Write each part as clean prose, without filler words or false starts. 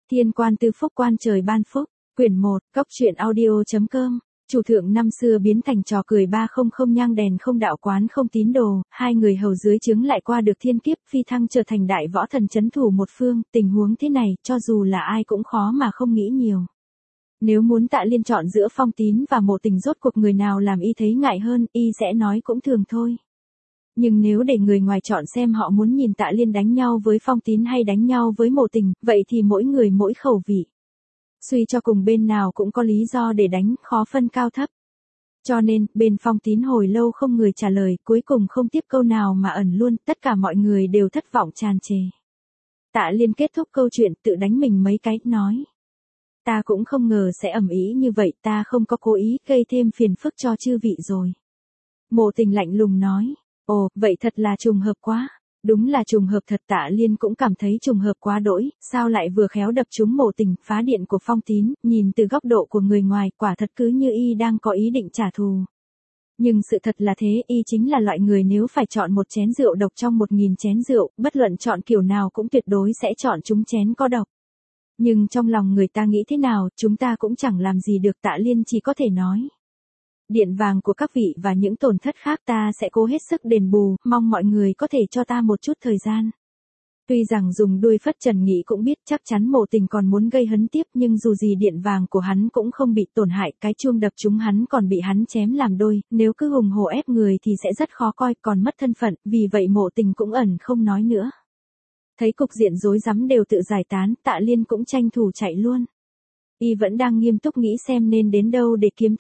Thiên quan tư phúc quan trời ban phúc, quyển 1, Cốc truyện audio.com. Chủ thượng năm xưa biến thành trò cười 300 nhang đèn không đạo quán không tín đồ, hai người hầu dưới trướng lại qua được thiên kiếp phi thăng trở thành đại võ thần chấn thủ một phương, tình huống thế này cho dù là ai cũng khó mà không nghĩ nhiều. Nếu muốn Tạ Liên chọn giữa Phong Tín và Mộ Tình rốt cuộc người nào làm y thấy ngại hơn, y sẽ nói cũng thường thôi. Nhưng nếu để người ngoài chọn xem họ muốn nhìn Tạ Liên đánh nhau với Phong Tín hay đánh nhau với Mộ Tình, vậy thì mỗi người mỗi khẩu vị. Suy cho cùng bên nào cũng có lý do để đánh, khó phân cao thấp. Cho nên, bên Phong Tín hồi lâu không người trả lời, cuối cùng không tiếp câu nào mà ẩn luôn, tất cả mọi người đều thất vọng tràn trề. Tạ Liên kết thúc câu chuyện tự đánh mình mấy cái, nói. Ta cũng không ngờ sẽ ầm ĩ như vậy, ta không có cố ý gây thêm phiền phức cho chư vị rồi. Mộ Tình lạnh lùng nói, ồ, vậy thật là trùng hợp quá. Đúng là trùng hợp thật. Tạ Liên cũng cảm thấy trùng hợp quá đỗi, sao lại vừa khéo đập trúng Mộ Tình, phá điện của Phong Tín, nhìn từ góc độ của người ngoài, quả thật cứ như y đang có ý định trả thù. Nhưng sự thật là thế, y chính là loại người nếu phải chọn một chén rượu độc trong 1000 chén rượu, bất luận chọn kiểu nào cũng tuyệt đối sẽ chọn trúng chén có độc. Nhưng trong lòng người ta nghĩ thế nào, chúng ta cũng chẳng làm gì được. Tạ Liên chỉ có thể nói. Điện vàng của các vị và những tổn thất khác ta sẽ cố hết sức đền bù, mong mọi người có thể cho ta một chút thời gian. Tuy rằng dùng đuôi phất trần nghĩ cũng biết chắc chắn Mộ Tình còn muốn gây hấn tiếp, nhưng dù gì điện vàng của hắn cũng không bị tổn hại, cái chuông đập chúng hắn còn bị hắn chém làm đôi, nếu cứ hùng hổ ép người thì sẽ rất khó coi, còn mất thân phận, vì vậy Mộ Tình cũng ẩn không nói nữa. Thấy cục diện rối rắm đều tự giải tán, Tạ Liên cũng tranh thủ chạy luôn. Y vẫn đang nghiêm túc nghĩ xem nên đến đâu để kiếm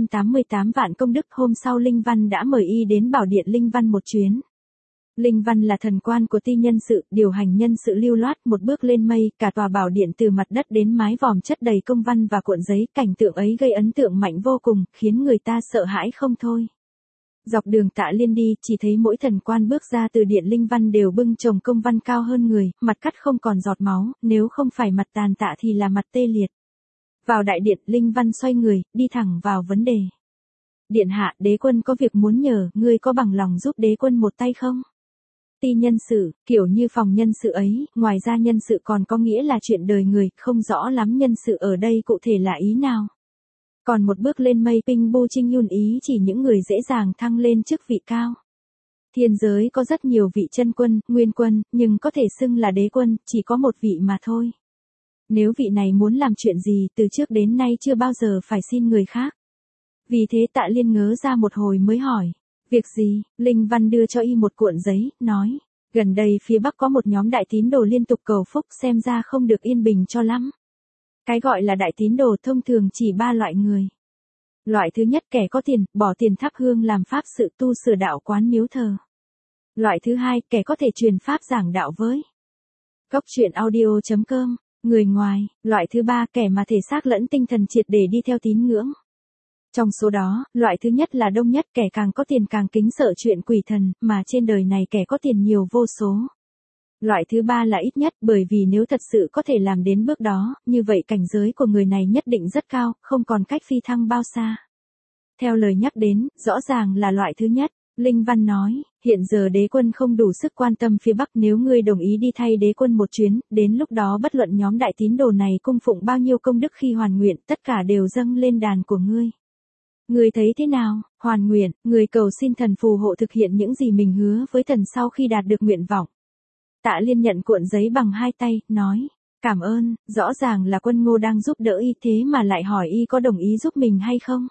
888 vạn công đức. Hôm sau Linh Văn đã mời y đến Bảo Điện Linh Văn một chuyến. Linh Văn là thần quan của ty nhân sự, điều hành nhân sự lưu loát, một bước lên mây, cả tòa bảo điện từ mặt đất đến mái vòm chất đầy công văn và cuộn giấy, cảnh tượng ấy gây ấn tượng mạnh vô cùng, khiến người ta sợ hãi không thôi. Dọc đường Tạ Liên đi, chỉ thấy mỗi thần quan bước ra từ điện Linh Văn đều bưng chồng công văn cao hơn người, mặt cắt không còn giọt máu, nếu không phải mặt tàn tạ thì là mặt tê liệt. Vào đại điện, Linh Văn xoay người, đi thẳng vào vấn đề. Điện hạ, đế quân có việc muốn nhờ, ngươi có bằng lòng giúp đế quân một tay không? Ty nhân sự, kiểu như phòng nhân sự ấy, ngoài ra nhân sự còn có nghĩa là chuyện đời người, không rõ lắm nhân sự ở đây cụ thể là ý nào. Còn một bước lên mây, Pinh Bu Trinh Yun ý chỉ những người dễ dàng thăng lên chức vị cao. Thiên giới có rất nhiều vị chân quân, nguyên quân, nhưng có thể xưng là đế quân, chỉ có một vị mà thôi. Nếu vị này muốn làm chuyện gì từ trước đến nay chưa bao giờ phải xin người khác. Vì thế Tạ Liên ngớ ra một hồi mới hỏi. Việc gì? Linh Văn đưa cho y một cuộn giấy, nói. Gần đây phía Bắc có một nhóm đại tín đồ liên tục cầu phúc, xem ra không được yên bình cho lắm. Cái gọi là đại tín đồ thông thường chỉ 3 loại người. Loại thứ nhất, kẻ có tiền, bỏ tiền thắp hương làm pháp sự tu sửa đạo quán miếu thờ. Loại thứ hai, kẻ có thể truyền pháp giảng đạo với. Cốc truyện audio.com. Người ngoài. Loại thứ ba, kẻ mà thể xác lẫn tinh thần triệt để đi theo tín ngưỡng. Trong số đó, loại thứ nhất là đông nhất, kẻ càng có tiền càng kính sợ chuyện quỷ thần, mà trên đời này kẻ có tiền nhiều vô số. Loại thứ ba là ít nhất, bởi vì nếu thật sự có thể làm đến bước đó, như vậy cảnh giới của người này nhất định rất cao, không còn cách phi thăng bao xa. Theo lời nhắc đến, rõ ràng là loại thứ nhất. Linh Văn nói, hiện giờ đế quân không đủ sức quan tâm phía Bắc, nếu ngươi đồng ý đi thay đế quân một chuyến, đến lúc đó bất luận nhóm đại tín đồ này cung phụng bao nhiêu công đức khi hoàn nguyện, tất cả đều dâng lên đàn của ngươi. Ngươi thấy thế nào? Hoàn nguyện, người cầu xin thần phù hộ thực hiện những gì mình hứa với thần sau khi đạt được nguyện vọng. Tạ Liên nhận cuộn giấy bằng 2 tay, nói, cảm ơn, rõ ràng là Quân Ngô đang giúp đỡ y, thế mà lại hỏi y có đồng ý giúp mình hay không?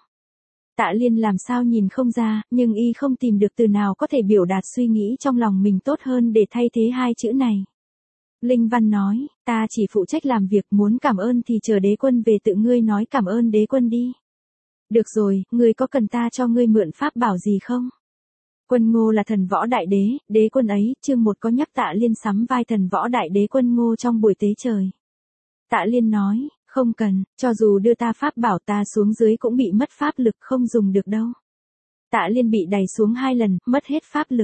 Tạ Liên làm sao nhìn không ra, nhưng y không tìm được từ nào có thể biểu đạt suy nghĩ trong lòng mình tốt hơn để thay thế 2 chữ này. Linh Văn nói, ta chỉ phụ trách làm việc, muốn cảm ơn thì chờ đế quân về tự ngươi nói cảm ơn đế quân đi. Được rồi, ngươi có cần ta cho ngươi mượn pháp bảo gì không? Quân Ngô là thần võ đại đế, đế quân ấy, chương 1 có nhắc Tạ Liên sắm vai thần võ đại đế Quân Ngô trong buổi tế trời. Tạ Liên nói, không cần, cho dù đưa ta pháp bảo ta xuống dưới cũng bị mất pháp lực, không dùng được đâu. Tạ Liên bị đày xuống 2 lần, mất hết pháp lực.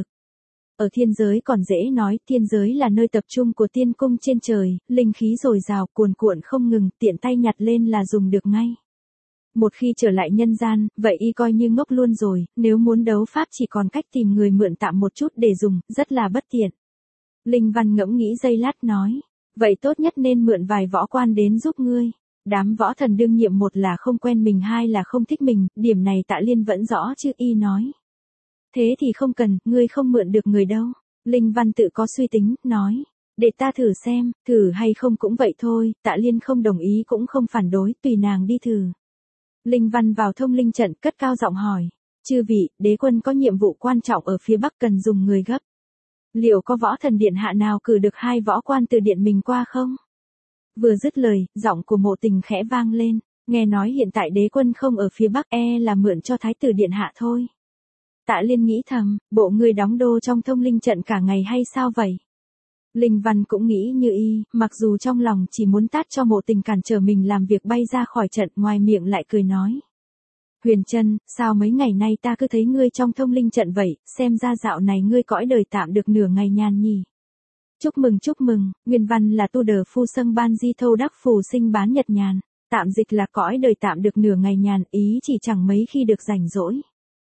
Ở thiên giới còn dễ nói, thiên giới là nơi tập trung của tiên cung trên trời, linh khí dồi dào, cuồn cuộn không ngừng, tiện tay nhặt lên là dùng được ngay. Một khi trở lại nhân gian, vậy y coi như ngốc luôn rồi, nếu muốn đấu pháp chỉ còn cách tìm người mượn tạm một chút để dùng, rất là bất tiện. Linh Văn ngẫm nghĩ giây lát nói, Vậy tốt nhất nên mượn vài võ quan đến giúp ngươi. Đám võ thần đương nhiệm một là không quen mình, hai là không thích mình, điểm này Tạ Liên vẫn rõ chứ, y nói. Thế thì không cần, ngươi không mượn được người đâu. Linh Văn tự có suy tính, nói. Để ta thử xem, thử hay không cũng vậy thôi, Tạ Liên không đồng ý cũng không phản đối, tùy nàng đi thử. Linh Văn vào thông linh trận, cất cao giọng hỏi. Chư vị, đế quân có nhiệm vụ quan trọng ở phía bắc cần dùng người gấp. Liệu có võ thần điện hạ nào cử được 2 võ quan từ điện mình qua không? Vừa dứt lời, giọng của Mộ Tình khẽ vang lên, nghe nói hiện tại đế quân không ở phía bắc, là mượn cho thái tử điện hạ thôi. Tạ Liên nghĩ thầm, bộ ngươi đóng đô trong thông linh trận cả ngày hay sao vậy? Linh Văn cũng nghĩ như y, mặc dù trong lòng chỉ muốn tát cho Mộ Tình cản trở mình làm việc bay ra khỏi trận, ngoài miệng lại cười nói. Huyền Trân, sao mấy ngày nay ta cứ thấy ngươi trong thông linh trận vậy, xem ra dạo này ngươi cõi đời tạm được nửa ngày nhàn nhỉ. Chúc mừng, nguyên văn là tu đờ phu sâng ban di thâu đắc phù sinh bán nhật nhàn, tạm dịch là cõi đời tạm được nửa ngày nhàn, ý chỉ chẳng mấy khi được rảnh rỗi.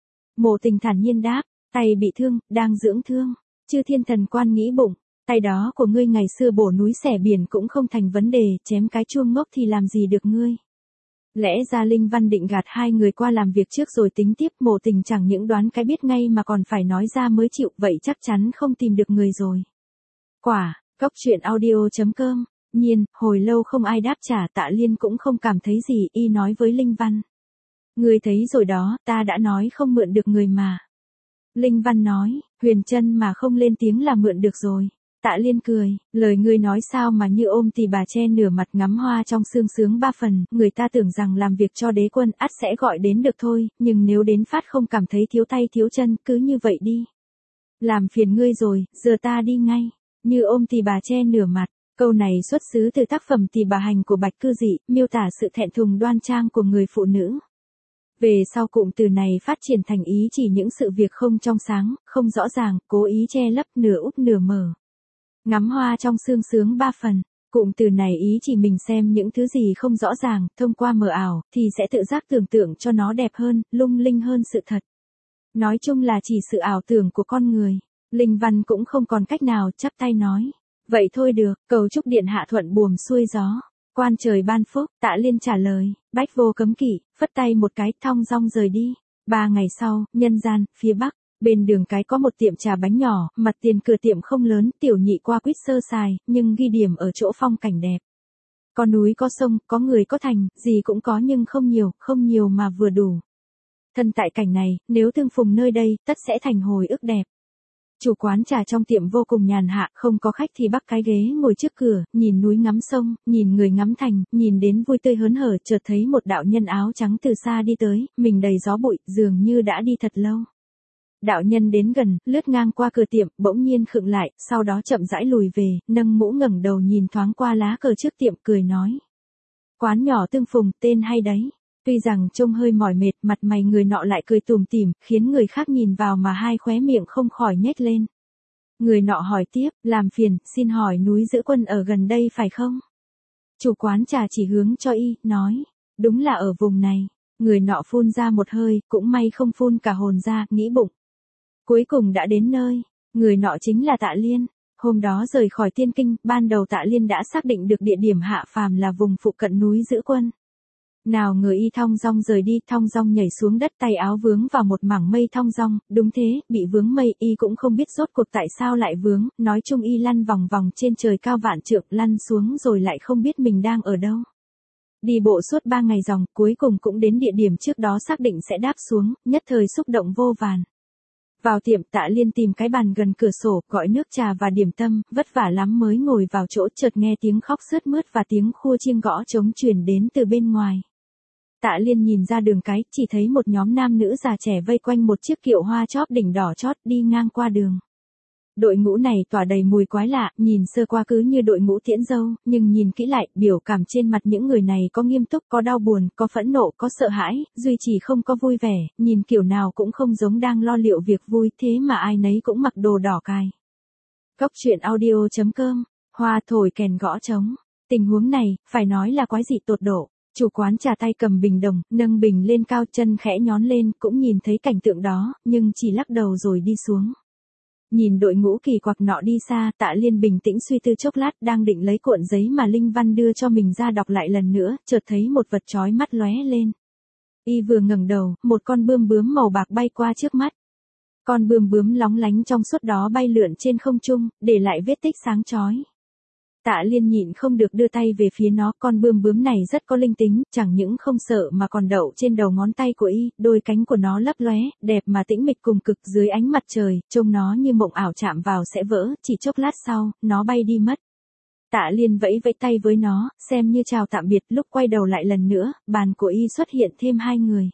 Mộ Tình thản nhiên đáp, tay bị thương, đang dưỡng thương, Chư Thiên Thần Quan nghĩ bụng, tay đó của ngươi ngày xưa bổ núi xẻ biển cũng không thành vấn đề, chém cái chuông ngốc thì làm gì được ngươi. Lẽ ra Linh Văn định gạt 2 người qua làm việc trước rồi tính tiếp, Mộ Tình chẳng những đoán cái biết ngay mà còn phải nói ra mới chịu, vậy chắc chắn không tìm được người rồi. Quả, Cốc Truyện Audio.com, nhiên, hồi lâu không ai đáp trả, Tạ Liên cũng không cảm thấy gì, y nói với Linh Văn. Ngươi thấy rồi đó, ta đã nói không mượn được người mà. Linh Văn nói, Huyền Trân mà không lên tiếng là mượn được rồi. Tạ Liên cười, lời ngươi nói sao mà như ôm tỳ bà che nửa mặt ngắm hoa trong sương sướng 3 phần, người ta tưởng rằng làm việc cho đế quân ắt sẽ gọi đến được thôi, nhưng nếu đến phát không cảm thấy thiếu tay thiếu chân, cứ như vậy đi. Làm phiền ngươi rồi, giờ ta đi ngay. Như ôm tỳ bà che nửa mặt, câu này xuất xứ từ tác phẩm Tỳ bà hành của Bạch Cư Dị, miêu tả sự thẹn thùng đoan trang của người phụ nữ. Về sau cụm từ này phát triển thành ý chỉ những sự việc không trong sáng, không rõ ràng, cố ý che lấp, nửa úp nửa mở. Ngắm hoa trong sương sướng 3 phần, cụm từ này ý chỉ mình xem những thứ gì không rõ ràng, thông qua mờ ảo, thì sẽ tự giác tưởng tượng cho nó đẹp hơn, lung linh hơn sự thật. Nói chung là chỉ sự ảo tưởng của con người. Linh Văn cũng không còn cách nào, chắp tay nói. Vậy thôi được, cầu chúc điện hạ thuận buồm xuôi gió. Quan trời ban phúc, Tạ Liên trả lời, bách vô cấm kỵ, phất tay một cái, thong dong rời đi. 3 ngày sau, nhân gian, phía bắc, bên đường cái có một tiệm trà bánh nhỏ, mặt tiền cửa tiệm không lớn, tiểu nhị qua quýt sơ sài, nhưng ghi điểm ở chỗ phong cảnh đẹp. Có núi có sông, có người có thành, gì cũng có nhưng không nhiều mà vừa đủ. Thân tại cảnh này, nếu tương phùng nơi đây, tất sẽ thành hồi ức đẹp. Chủ quán trà trong tiệm vô cùng nhàn hạ, không có khách thì bắc cái ghế ngồi trước cửa, nhìn núi ngắm sông, nhìn người ngắm thành, nhìn đến vui tươi hớn hở, chợt thấy một đạo nhân áo trắng từ xa đi tới, mình đầy gió bụi, dường như đã đi thật lâu. Đạo nhân đến gần, lướt ngang qua cửa tiệm, bỗng nhiên khựng lại, sau đó chậm rãi lùi về, nâng mũ ngẩng đầu nhìn thoáng qua lá cờ trước tiệm, cười nói. Quán nhỏ tương phùng, tên hay đấy. Tuy rằng trông hơi mỏi mệt, mặt mày người nọ lại cười tủm tỉm, khiến người khác nhìn vào mà hai khóe miệng không khỏi nhếch lên. Người nọ hỏi tiếp, làm phiền, xin hỏi núi Giữ Quân ở gần đây phải không? Chủ quán trà chỉ hướng cho y, nói, đúng là ở vùng này. Người nọ phun ra một hơi, cũng may không phun cả hồn ra, nghĩ bụng. Cuối cùng đã đến nơi, người nọ chính là Tạ Liên. Hôm đó rời khỏi Tiên Kinh, ban đầu Tạ Liên đã xác định được địa điểm hạ phàm là vùng phụ cận núi Giữ Quân. Nào ngờ y thong dong rời đi, thong dong nhảy xuống đất, tay áo vướng vào một mảng mây thong dong, đúng thế, bị vướng mây, y cũng không biết rốt cuộc tại sao lại vướng, nói chung y lăn vòng vòng trên trời cao vạn trượng, lăn xuống rồi lại không biết mình đang ở đâu. Đi bộ suốt 3 ngày dòng, cuối cùng cũng đến địa điểm trước đó xác định sẽ đáp xuống, nhất thời xúc động vô vàn. Vào tiệm, Tạ Liên tìm cái bàn gần cửa sổ, gọi nước trà và điểm tâm, vất vả lắm mới ngồi vào chỗ, chợt nghe tiếng khóc sướt mướt và tiếng khua chiêng gõ trống truyền đến từ bên ngoài. Tạ Liên nhìn ra đường cái, chỉ thấy một nhóm nam nữ già trẻ vây quanh một chiếc kiệu hoa chóp đỉnh đỏ chót đi ngang qua đường. Đội ngũ này tỏa đầy mùi quái lạ, nhìn sơ qua cứ như đội ngũ tiễn dâu, nhưng nhìn kỹ lại, biểu cảm trên mặt những người này có nghiêm túc, có đau buồn, có phẫn nộ, có sợ hãi, duy chỉ không có vui vẻ, nhìn kiểu nào cũng không giống đang lo liệu việc vui, thế mà ai nấy cũng mặc đồ đỏ cài. Cốc Truyện Audio.com, hoa thổi kèn gõ trống. Tình huống này, phải nói là quái dị tột độ. Chủ quán trà tay cầm bình đồng, nâng bình lên cao, chân khẽ nhón lên, cũng nhìn thấy cảnh tượng đó, nhưng chỉ lắc đầu rồi đi xuống. Nhìn đội ngũ kỳ quặc nọ đi xa, Tạ Liên bình tĩnh suy tư chốc lát, đang định lấy cuộn giấy mà Linh Văn đưa cho mình ra đọc lại lần nữa, chợt thấy một vật chói mắt lóe lên. Y vừa ngẩng đầu, một con bươm bướm màu bạc bay qua trước mắt. Con bươm bướm lóng lánh trong suốt đó bay lượn trên không trung, để lại vết tích sáng chói. Tạ Liên nhịn không được đưa tay về phía nó, con bươm bướm này rất có linh tính, chẳng những không sợ mà còn đậu trên đầu ngón tay của y, đôi cánh của nó lấp lóe, đẹp mà tĩnh mịch cùng cực dưới ánh mặt trời, trông nó như mộng ảo chạm vào sẽ vỡ, chỉ chốc lát sau, nó bay đi mất. Tạ Liên vẫy vẫy tay với nó, xem như chào tạm biệt, lúc quay đầu lại lần nữa, bàn của y xuất hiện thêm 2 người.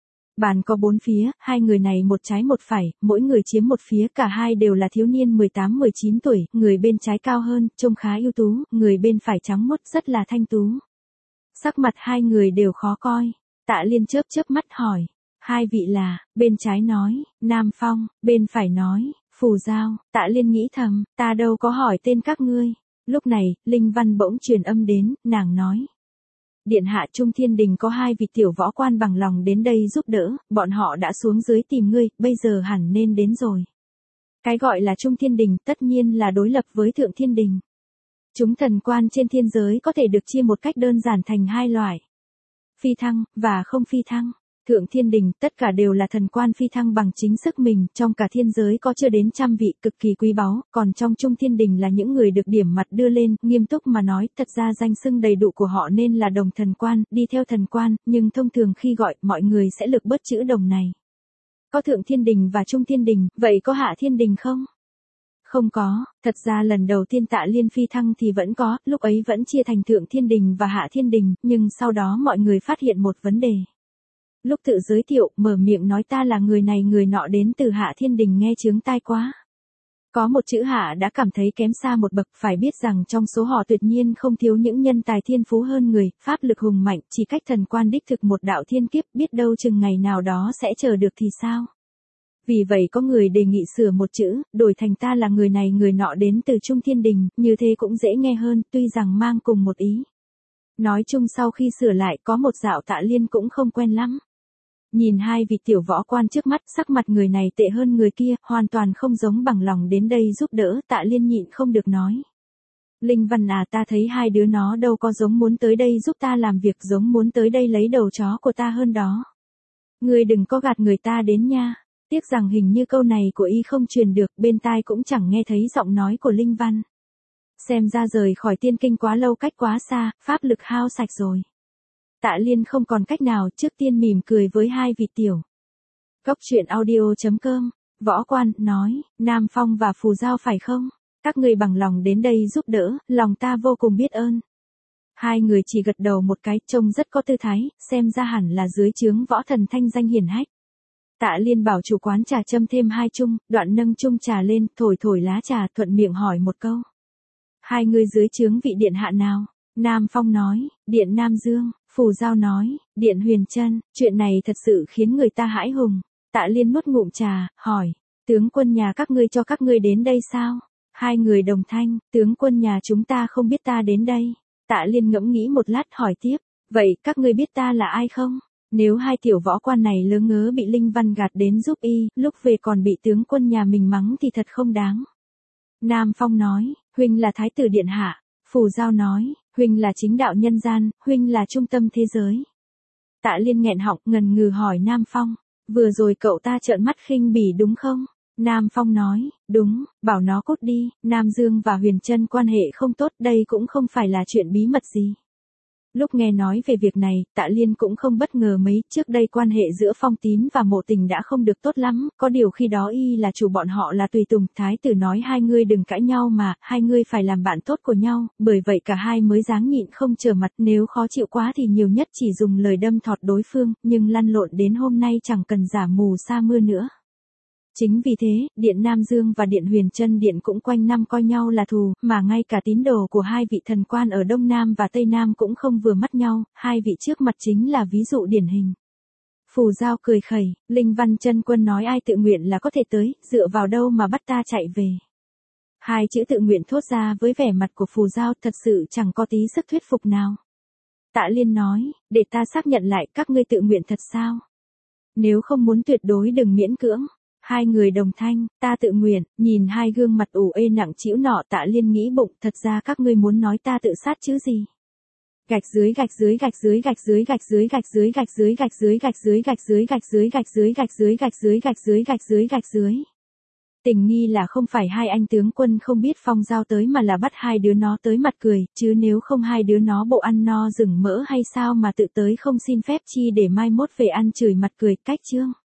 Bàn có 4 phía, 2 người này một trái một phải, mỗi người chiếm một phía, cả hai đều là thiếu niên 18-19 tuổi, người bên trái cao hơn, trông khá ưu tú, người bên phải trắng muốt, rất là thanh tú. Sắc mặt 2 người đều khó coi. Tạ Liên chớp chớp mắt hỏi, 2 vị là, bên trái nói, Nam Phong, bên phải nói, Phù Giao. Tạ Liên nghĩ thầm, ta đâu có hỏi tên các ngươi. Lúc này, Linh Văn bỗng truyền âm đến, nàng nói. Điện hạ Trung Thiên Đình có 2 vị tiểu võ quan bằng lòng đến đây giúp đỡ, bọn họ đã xuống dưới tìm ngươi, bây giờ hẳn nên đến rồi. Cái gọi là Trung Thiên Đình tất nhiên là đối lập với Thượng Thiên Đình. Chúng thần quan trên thiên giới có thể được chia một cách đơn giản thành 2 loại. Phi thăng, và không phi thăng. Thượng Thiên Đình, tất cả đều là thần quan phi thăng bằng chính sức mình, trong cả thiên giới có chưa đến 100 vị cực kỳ quý báu, còn trong Trung Thiên Đình là những người được điểm mặt đưa lên, nghiêm túc mà nói, thật ra danh xưng đầy đủ của họ nên là đồng thần quan, đi theo thần quan, nhưng thông thường khi gọi, mọi người sẽ lược bớt chữ đồng này. Có Thượng Thiên Đình và Trung Thiên Đình, vậy có Hạ Thiên Đình không? Không có, thật ra lần đầu tiên Tạ Liên phi thăng thì vẫn có, lúc ấy vẫn chia thành Thượng Thiên Đình và Hạ Thiên Đình, nhưng sau đó mọi người phát hiện một vấn đề. Lúc tự giới thiệu, mở miệng nói ta là người này người nọ đến từ Hạ Thiên Đình nghe chướng tai quá. Có một chữ Hạ đã cảm thấy kém xa một bậc, phải biết rằng trong số họ tuyệt nhiên không thiếu những nhân tài thiên phú hơn người, pháp lực hùng mạnh, chỉ cách thần quan đích thực một đạo thiên kiếp, biết đâu chừng ngày nào đó sẽ chờ được thì sao. Vì vậy có người đề nghị sửa một chữ, đổi thành ta là người này người nọ đến từ Trung Thiên Đình, như thế cũng dễ nghe hơn, tuy rằng mang cùng một ý. Nói chung sau khi sửa lại có một dạo Tạ Liên cũng không quen lắm. Nhìn 2 vị tiểu võ quan trước mắt, sắc mặt người này tệ hơn người kia, hoàn toàn không giống bằng lòng đến đây giúp đỡ, Tạ Liên nhịn không được nói. Linh Văn à, ta thấy 2 đứa nó đâu có giống muốn tới đây giúp ta làm việc, giống muốn tới đây lấy đầu chó của ta hơn đó. Ngươi đừng có gạt người ta đến nha. Tiếc rằng hình như câu này của y không truyền được, bên tai cũng chẳng nghe thấy giọng nói của Linh Văn. Xem ra rời khỏi tiên kinh quá lâu, cách quá xa, pháp lực hao sạch rồi. Tạ Liên không còn cách nào, trước tiên mỉm cười với 2 vị tiểu. Góc truyện audio.com, võ quan, nói, Nam Phong và Phù Giao phải không? Các người bằng lòng đến đây giúp đỡ, lòng ta vô cùng biết ơn. 2 người chỉ gật đầu một cái, trông rất có tư thái, xem ra hẳn là dưới trướng võ thần thanh danh hiển hách. Tạ Liên bảo chủ quán trà châm thêm 2 chung, đoạn nâng chung trà lên, thổi thổi lá trà, thuận miệng hỏi một câu. 2 người dưới trướng vị điện hạ nào? Nam Phong nói, điện Nam Dương. Phù Giao nói, điện Huyền Trân. Chuyện này thật sự khiến người ta hãi hùng. Tạ Liên nuốt ngụm trà, hỏi, tướng quân nhà các ngươi cho các ngươi đến đây sao? 2 người đồng thanh, tướng quân nhà chúng ta không biết ta đến đây. Tạ Liên ngẫm nghĩ một lát hỏi tiếp, vậy các ngươi biết ta là ai không? Nếu 2 tiểu võ quan này lớ ngớ bị Linh Văn gạt đến giúp y, lúc về còn bị tướng quân nhà mình mắng thì thật không đáng. Nam Phong nói, huynh là thái tử điện hạ. Phù Giao nói, huynh là chính đạo nhân gian, huynh là trung tâm thế giới. Tạ Liên nghẹn họng ngần ngừ hỏi Nam Phong, vừa rồi cậu ta trợn mắt khinh bỉ đúng không? Nam Phong nói, đúng, bảo nó cút đi, Nam Dương và Huyền Trân quan hệ không tốt, đây cũng không phải là chuyện bí mật gì. Lúc nghe nói về việc này, Tạ Liên cũng không bất ngờ mấy, trước đây quan hệ giữa Phong Tín và Mộ Tình đã không được tốt lắm, có điều khi đó y là chủ bọn họ là tùy tùng, thái tử nói 2 người đừng cãi nhau mà, 2 người phải làm bạn tốt của nhau, bởi vậy cả hai mới dáng nhịn không trở mặt, nếu khó chịu quá thì nhiều nhất chỉ dùng lời đâm thọt đối phương, nhưng lăn lộn đến hôm nay chẳng cần giả mù sa mưa nữa. Chính vì thế, điện Nam Dương và điện Huyền Trân điện cũng quanh năm coi nhau là thù, mà ngay cả tín đồ của 2 vị thần quan ở Đông Nam và Tây Nam cũng không vừa mắt nhau, 2 vị trước mặt chính là ví dụ điển hình. Phù Giao cười khẩy, Linh Văn chân quân nói ai tự nguyện là có thể tới, dựa vào đâu mà bắt ta chạy về. 2 chữ tự nguyện thốt ra với vẻ mặt của Phù Giao thật sự chẳng có tí sức thuyết phục nào. Tạ Liên nói, để ta xác nhận lại, các ngươi tự nguyện thật sao? Nếu không muốn tuyệt đối đừng miễn cưỡng. Hai người đồng thanh, ta tự nguyện, nhìn hai gương mặt ủ ê nặng trĩu nọ Tạ Liên nghĩ bụng, thật ra các ngươi muốn nói ta tự sát chứ gì. Gạch dưới gạch dưới gạch dưới gạch dưới gạch dưới gạch dưới gạch dưới gạch dưới gạch dưới gạch dưới gạch dưới gạch dưới gạch dưới gạch dưới gạch dưới gạch dưới gạch dưới. Tình nghi là không phải hai anh tướng quân không biết Phong Giao tới mà là bắt hai đứa nó tới mặt cười, chứ nếu không hai đứa nó bộ ăn no rừng mỡ hay sao mà tự tới không xin phép chi để mai mốt về ăn chửi mặt cười. Cách chương